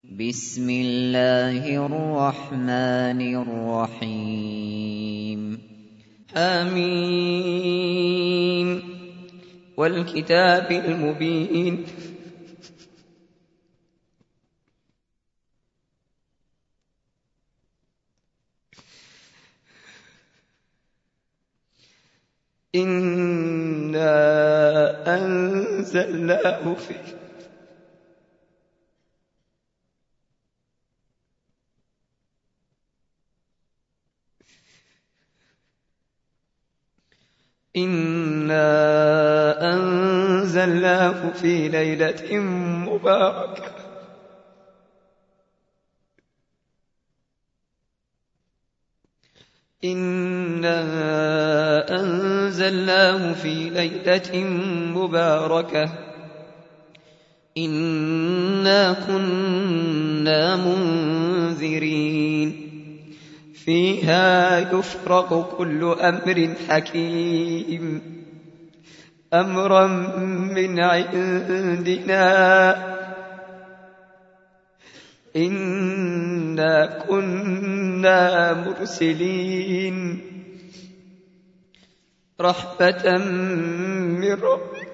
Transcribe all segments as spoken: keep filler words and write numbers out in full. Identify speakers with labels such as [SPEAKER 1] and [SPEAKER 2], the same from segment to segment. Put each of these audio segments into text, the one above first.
[SPEAKER 1] بسم الله الرحمن الرحيم
[SPEAKER 2] آمين والكتاب المبين إنا أنزلناه في إنا أنزلناه في ليلة مباركة إنا أنزلناه في ليلة مباركة إنا كنا منذرين فيها يفرق كل أمر حكيم أمرا من عندنا إنا كنا مرسلين رحمة من ربك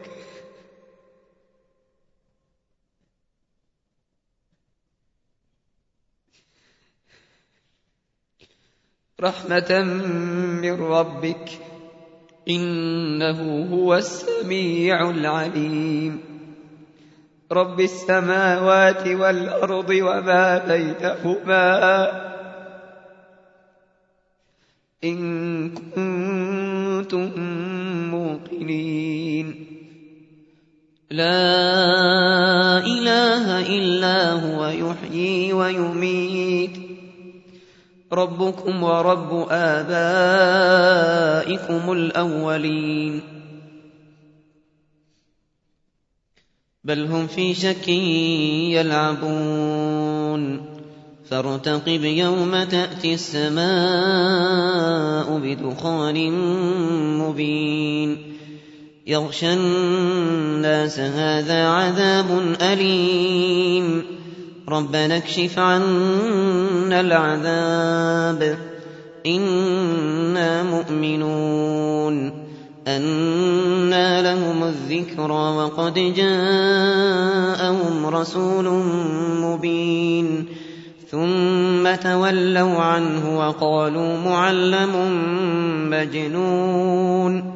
[SPEAKER 2] رحمة من ربك إنه هو السميع العليم رب السماوات والأرض وما بينهما إن كنتم موقنين لا إله إلا هو يحيي ويميت ربكم ورب آبائكم الأولين بل هم في شك يلعبون فارتقب يوم تأتي السماء بدخان مبين يغشى الناس هذا عذاب أليم ربنا اكشف عنا العذاب إنا مؤمنون أنى لهم الذكرى وقد جاءهم رسول مبين ثم تولوا عنه وقالوا معلم مجنون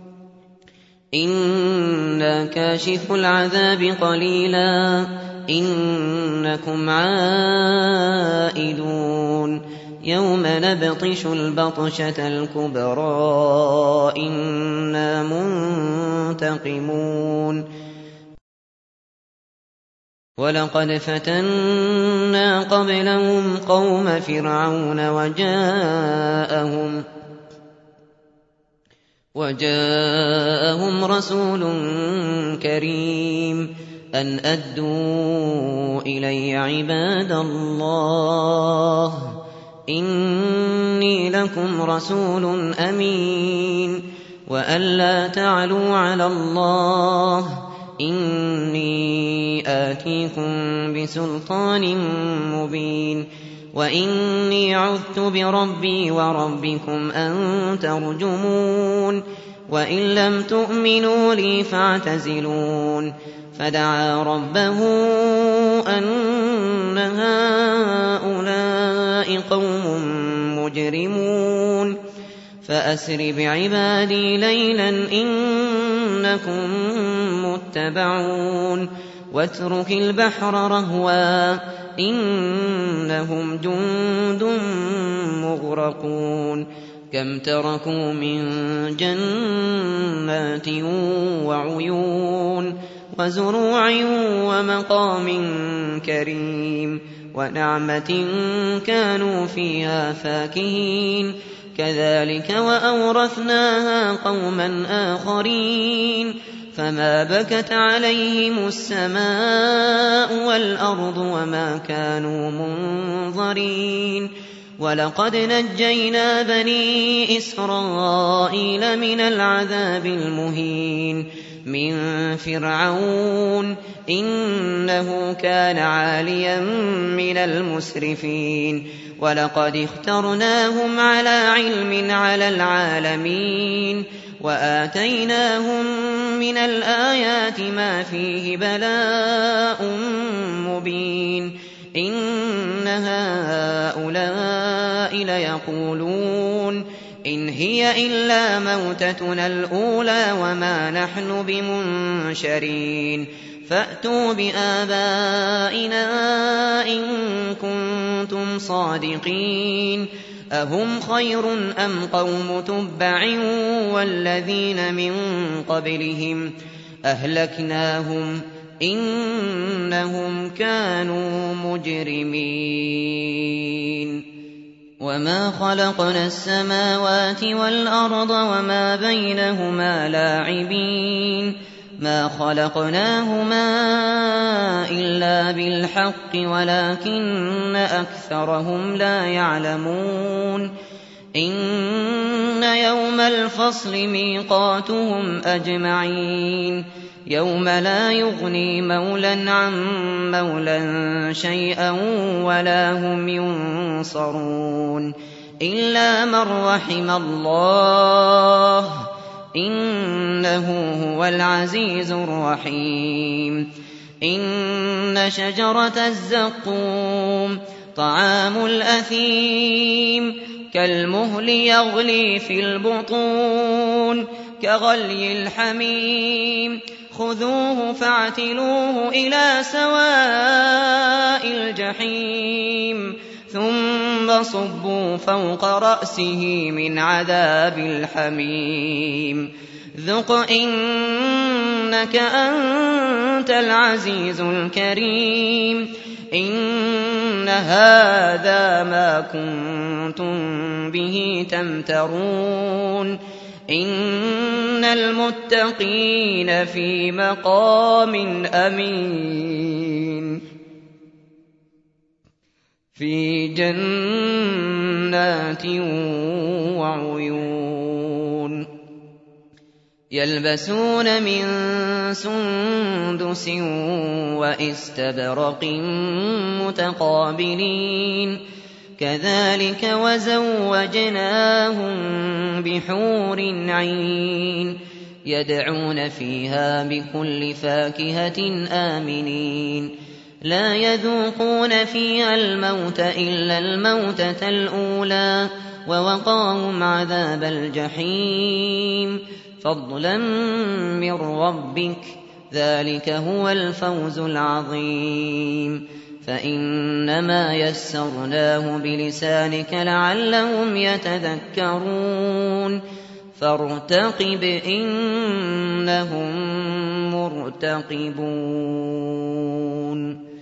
[SPEAKER 2] إنا كاشف العذاب قليلا إنكم عائدون يوم نبطش البطشة الكبرى إنا منتقمون ولقد فتنا قبلهم قوم فرعون وجاءهم وجاءهم رسول كريم أن أدوا إلي عباد الله إني لكم رسول أمين وأن لا تعلوا على الله إني آتيكم بسلطان مبين وإني عذت بربي وربكم أن ترجمون وإن لم تؤمنوا لي فاعتزلون فدعا ربه أن هؤلاء قوم مجرمون فأسر بعبادي ليلا إنكم متبعون واترك البحر رهوا إنهم جند مغرقون كم تركوا من جنات وعيون وزروع ومقام كريم ونعمة كانوا فيها فاكهين كذلك وأورثناها قوما آخرين فما بكت عليهم السماء والأرض وما كانوا منظرين ولقد نجينا بني إسرائيل من العذاب المهين من فرعون إنه كان عاليا من المسرفين ولقد اخترناهم على علم على العالمين وآتيناهم من الآيات ما فيه بلاء مبين إن هؤلاء ليقولون إن هي إلا موتتنا الأولى وما نحن بمنشرين فأتوا بآبائنا إن كنتم صادقين أهم خير أم قوم تبع والذين من قبلهم أهلكناهم إنهم كانوا مجرمين وما خلقنا السماوات والأرض وما بينهما لاعبين ما خلقناهما إلا بالحق ولكن أكثرهم لا يعلمون إن يوم الفصل ميقاتهم أجمعين يوم لا يغني مولى عن مولى شيئا ولا هم ينصرون إلا من رحم الله إنه هو العزيز الرحيم إن شجرة الزقوم طعام الأثيم كالمهل يغلي في البطون كغلي الحميم خذوه فاعتلوه إلى سواء الجحيم ثم صبوا فوق رأسه من عذاب الحميم ذق إنك أنت العزيز الكريم إن هذا ما كنتم به تمترون إن المتقين في مقام أمين في جنات وعيون يلبسون من سندس وإستبرق متقابلين كذلك وزوجناهم بحور عين يدعون فيها بكل فاكهة آمنين لا يذوقون فيها الموت إلا الموتة الأولى ووقاهم عذاب الجحيم فضلا من ربك ذلك هو الفوز العظيم فإنما يسرناه بلسانك لعلهم يتذكرون فارتقب إنهم مرتقبون